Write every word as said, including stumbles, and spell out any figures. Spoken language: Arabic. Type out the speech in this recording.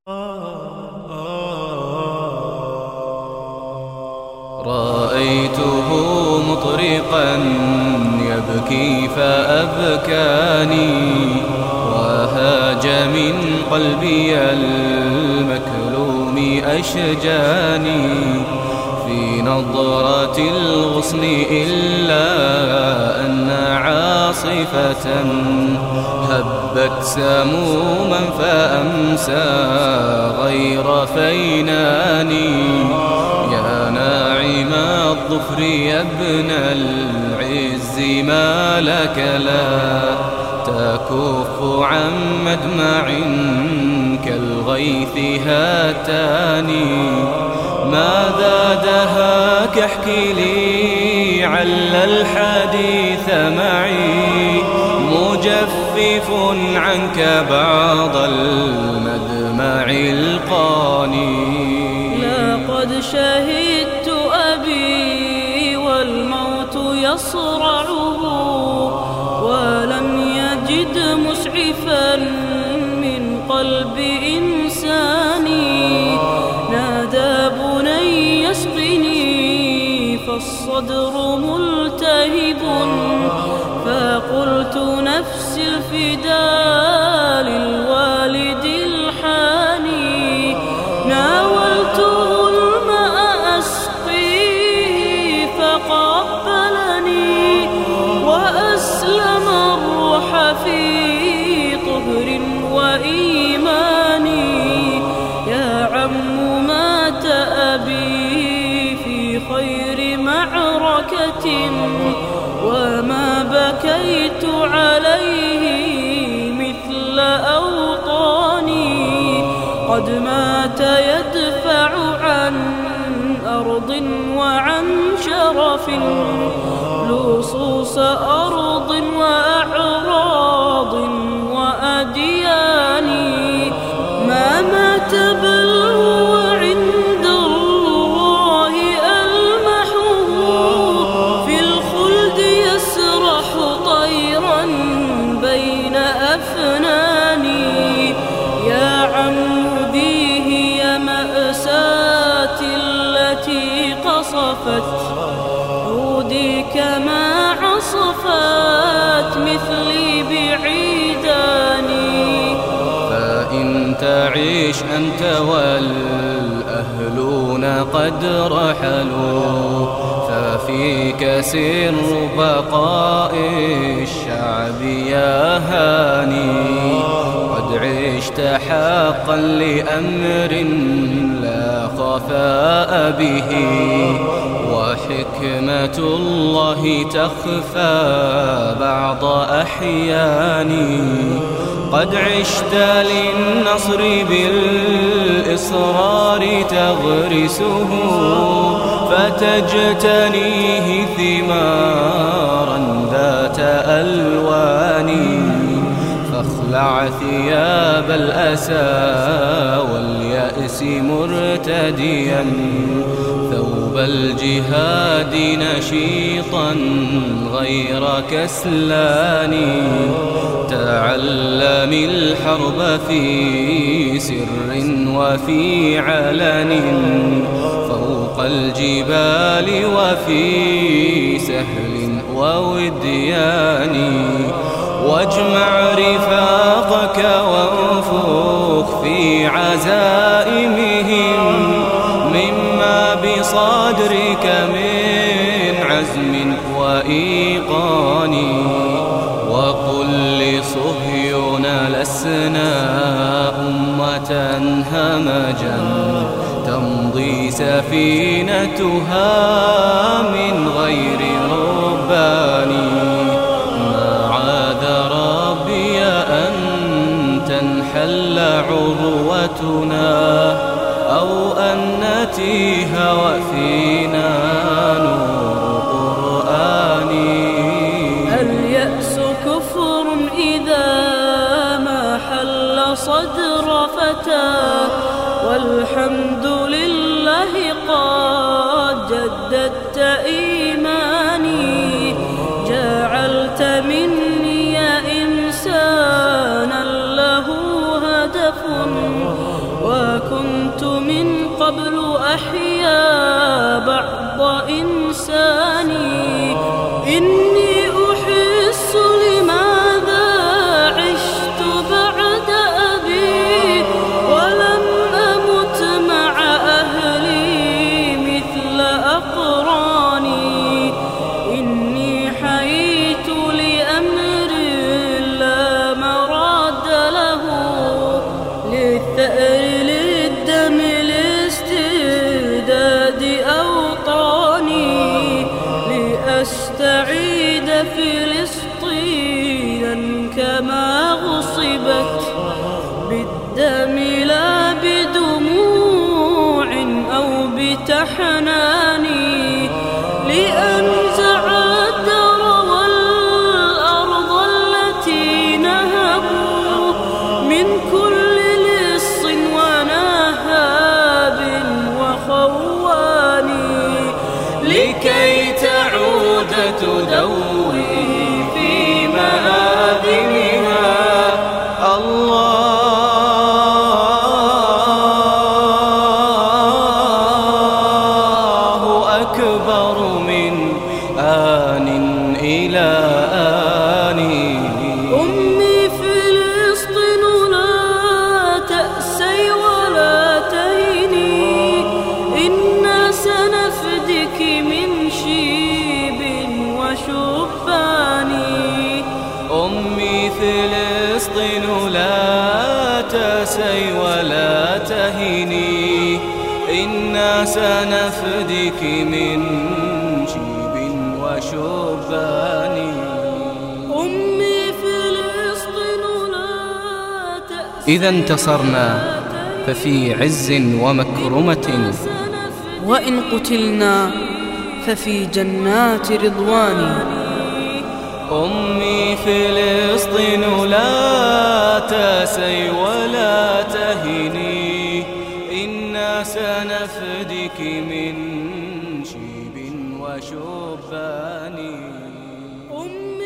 رأيته مطرقا يبكي فأبكاني، وهاج من قلبي المكلوم أشجاني. في نظرة الغصن إلا أن عاصفة هبت سموما فأمسى غير فيناني. يا ناعم الظفر يا ابن العز ما لك لا تكف عن مدمع كالغيث هاتاني. ماذا دهاك احكي لي عل الحديث معي، مجفف عنك بعض المدمع القاني. لقد شهدت أبي والموت يصرعه، ولم يجد مسعفا من قلب إنساني. نادى بني اسقني فالصدر ملتهب، فقلت نفسي الفداء للوالد الحاني. ناولته الماء أسقيه فقبلني، وأسلم الروح في طهر وإيماني. يا عم مات أبي في خير معركة، وما بكيت عليه مثل أوطاني. قد مات يدفع عن أرض وعن شرف، لصوص أرض وأعراض وأديان. ما مات بل هو عند الله ألمحه، في الخلد يسرح طيرا بين أفناني. يا عم ذي هي مأساتي التي قصفت عودي كما عصفت مثلي بعيداني. فإن تعيش أنت والأهلون قد رحلوا، ففيك سر بقاء الشعب يا هاني. قد عشت حقا لأمر لا خفاء به، وحكمة الله تخفى بعض أحياني. قد عشت للنصر بالإصرار تغرسه، فتجتنيه ثمارا ذات ألوان. فاخلع ثياب الأسى واليأس مرتديا، ثوب الجهاد نشيطا غير كسلان. تعلم الحرب في سر وفي علن، فوق الجبال وفي سهل ووديان. واجمع رفاقك وانفخ في عزائمهم مما بصدرك من عزم وإيقان. وقل لصهيون لسنا أمة همجا تمضي سفينتها من غير ربان. ما عاد ربي أن تنحل عروتنا، أو أن نتيه وفينا نور قرآني. اليأس كفر إذا ما حل صدر فتى، والحمد لله قد جددت إيماني. جعلت مني إنسانا له هدف وكنت من قبل أحيا بعض إنساني. إني أحس لماذا عشت بعد أبي ولم أمت مع أهلي مثل أقراني. إني حييت لأمر لا مراد له، للثأر للدم لاسترداد أوطاني، لأستعيد فلسطينا كما غصبت بالدم لا بدموع أو بتحناني، لأنزع الدر والأرض التي نهبوا من كل لص ونهاب وخواني، لكي تعود تدوي في مآذنها. الله أكبر من آن إلى آن. أمي فلسطين لا تأسي ولا تهني، إنا سنفدك من شيب وشبان. أمي فلسطين لا تأسي ولا تهني، إنا سنفدك من شيب وشبان. أمي فلسطين لا تأسي. إذا انتصرنا ففي عز ومكرمة، وإن قتلنا ففي جنات رضوان. أمي فلسطين لا تأسي ولا تهني، إنا سنفدك من شيب وشبان.